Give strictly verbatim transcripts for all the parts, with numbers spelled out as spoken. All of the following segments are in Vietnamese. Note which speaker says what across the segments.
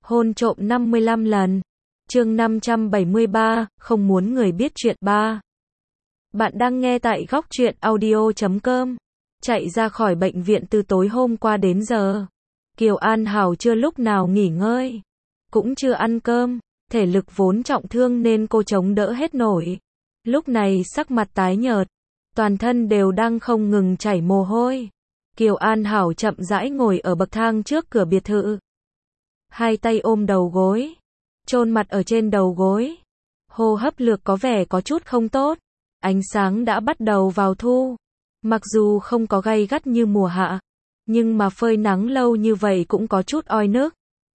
Speaker 1: Hôn trộm năm mươi lăm lần. Chương năm trăm bảy mươi ba, không muốn người biết chuyện ba. Bạn đang nghe tại góc truyện audio chấm com. Chạy ra khỏi bệnh viện từ tối hôm qua đến giờ, Kiều An Hảo chưa lúc nào nghỉ ngơi, cũng chưa ăn cơm, thể lực vốn trọng thương nên cô chống đỡ hết nổi. Lúc này sắc mặt tái nhợt, toàn thân đều đang không ngừng chảy mồ hôi. Kiều An Hảo chậm rãi ngồi ở bậc thang trước cửa biệt thự, hai tay ôm đầu gối, chôn mặt ở trên đầu gối. Hô hấp lược có vẻ có chút không tốt. Ánh sáng đã bắt đầu vào thu. Mặc dù không có gay gắt như mùa hạ, nhưng mà phơi nắng lâu như vậy cũng có chút oi nức.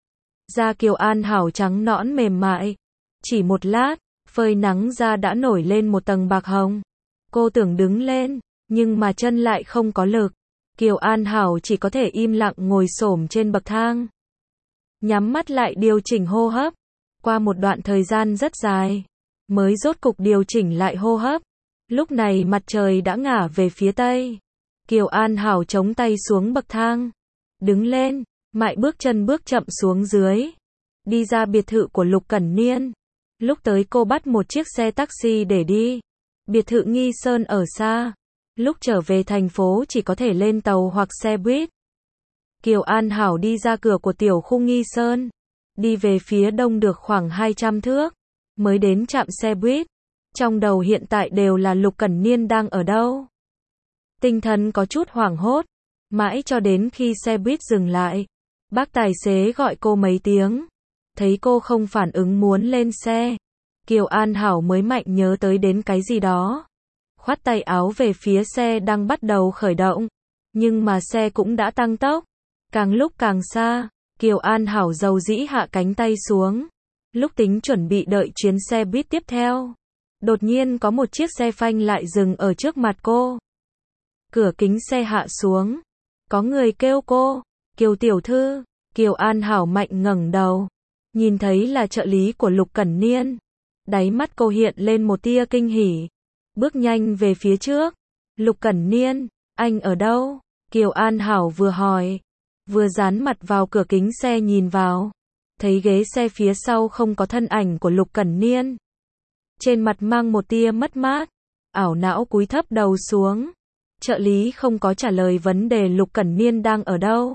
Speaker 1: Da Kiều An Hảo trắng nõn mềm mại. Chỉ một lát, phơi nắng da đã nổi lên một tầng bạc hồng. Cô tưởng đứng lên, nhưng mà chân lại không có lực. Kiều An Hảo chỉ có thể im lặng ngồi xổm trên bậc thang, nhắm mắt lại điều chỉnh hô hấp. Qua một đoạn thời gian rất dài, mới rốt cục điều chỉnh lại hô hấp. Lúc này mặt trời đã ngả về phía tây. Kiều An Hảo chống tay xuống bậc thang, đứng lên, mại bước chân bước chậm xuống dưới, đi ra biệt thự của Lục Cẩn Niên. Lúc tới cô bắt một chiếc xe taxi để đi. Biệt thự Nghi Sơn ở xa, lúc trở về thành phố chỉ có thể lên tàu hoặc xe buýt. Kiều An Hảo đi ra cửa của tiểu khu Nghi Sơn, đi về phía đông được khoảng hai trăm thước, mới đến trạm xe buýt. Trong đầu hiện tại đều là Lục Cẩn Niên đang ở đâu. Tinh thần có chút hoảng hốt, mãi cho đến khi xe buýt dừng lại. Bác tài xế gọi cô mấy tiếng, thấy cô không phản ứng muốn lên xe, Kiều An Hảo mới mạnh nhớ tới đến cái gì đó. Khoát tay áo về phía xe đang bắt đầu khởi động, nhưng mà xe cũng đã tăng tốc. Càng lúc càng xa, Kiều An Hảo dầu dĩ hạ cánh tay xuống. Lúc tính chuẩn bị đợi chuyến xe buýt tiếp theo, đột nhiên có một chiếc xe phanh lại dừng ở trước mặt cô. Cửa kính xe hạ xuống, có người kêu cô, Kiều tiểu thư. Kiều An Hảo mạnh ngẩng đầu, nhìn thấy là trợ lý của Lục Cẩn Niên. Đáy mắt cô hiện lên một tia kinh hỉ, bước nhanh về phía trước. Lục Cẩn Niên, anh ở đâu? Kiều An Hảo vừa hỏi, vừa dán mặt vào cửa kính xe nhìn vào, thấy ghế xe phía sau không có thân ảnh của Lục Cẩn Niên. Trên mặt mang một tia mất mát, ảo não cúi thấp đầu xuống. Trợ lý không có trả lời vấn đề Lục Cẩn Niên đang ở đâu,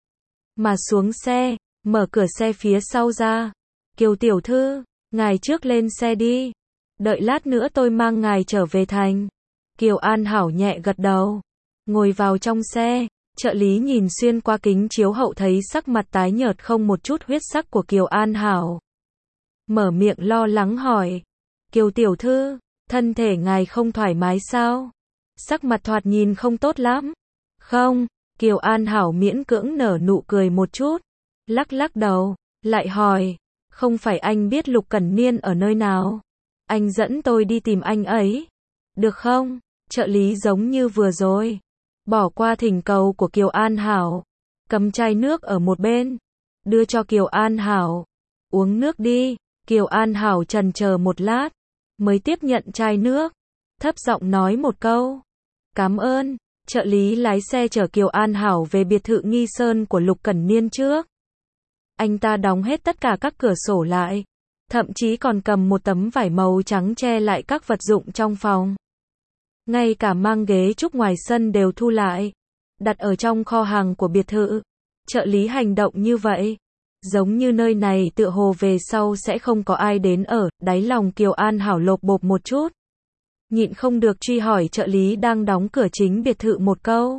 Speaker 1: mà xuống xe, mở cửa xe phía sau ra. Kiều tiểu thư, ngài trước lên xe đi, đợi lát nữa tôi mang ngài trở về thành. Kiều An Hảo nhẹ gật đầu, ngồi vào trong xe. Trợ lý nhìn xuyên qua kính chiếu hậu thấy sắc mặt tái nhợt không một chút huyết sắc của Kiều An Hảo, mở miệng lo lắng hỏi, Kiều tiểu thư, thân thể ngài không thoải mái sao? Sắc mặt thoạt nhìn không tốt lắm. Không. Kiều An Hảo miễn cưỡng nở nụ cười một chút, lắc lắc đầu, lại hỏi, không phải anh biết Lục Cẩn Niên ở nơi nào? Anh dẫn tôi đi tìm anh ấy, được không? Trợ lý giống như vừa rồi, bỏ qua thỉnh cầu của Kiều An Hảo, cầm chai nước ở một bên, đưa cho Kiều An Hảo. Uống nước đi. Kiều An Hảo chần chờ một lát, mới tiếp nhận chai nước, thấp giọng nói một câu, cảm ơn. Trợ lý lái xe chở Kiều An Hảo về biệt thự Nghi Sơn của Lục Cẩn Niên trước. Anh ta đóng hết tất cả các cửa sổ lại, thậm chí còn cầm một tấm vải màu trắng che lại các vật dụng trong phòng. Ngay cả mang ghế trúc ngoài sân đều thu lại, đặt ở trong kho hàng của biệt thự. Trợ lý hành động như vậy, giống như nơi này tựa hồ về sau sẽ không có ai đến ở. Đáy lòng Kiều An Hảo lột bột một chút, nhịn không được truy hỏi trợ lý đang đóng cửa chính biệt thự một câu.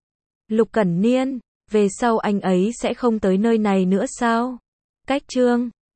Speaker 1: Lục Cẩn Niên, về sau anh ấy sẽ không tới nơi này nữa sao? Cách chương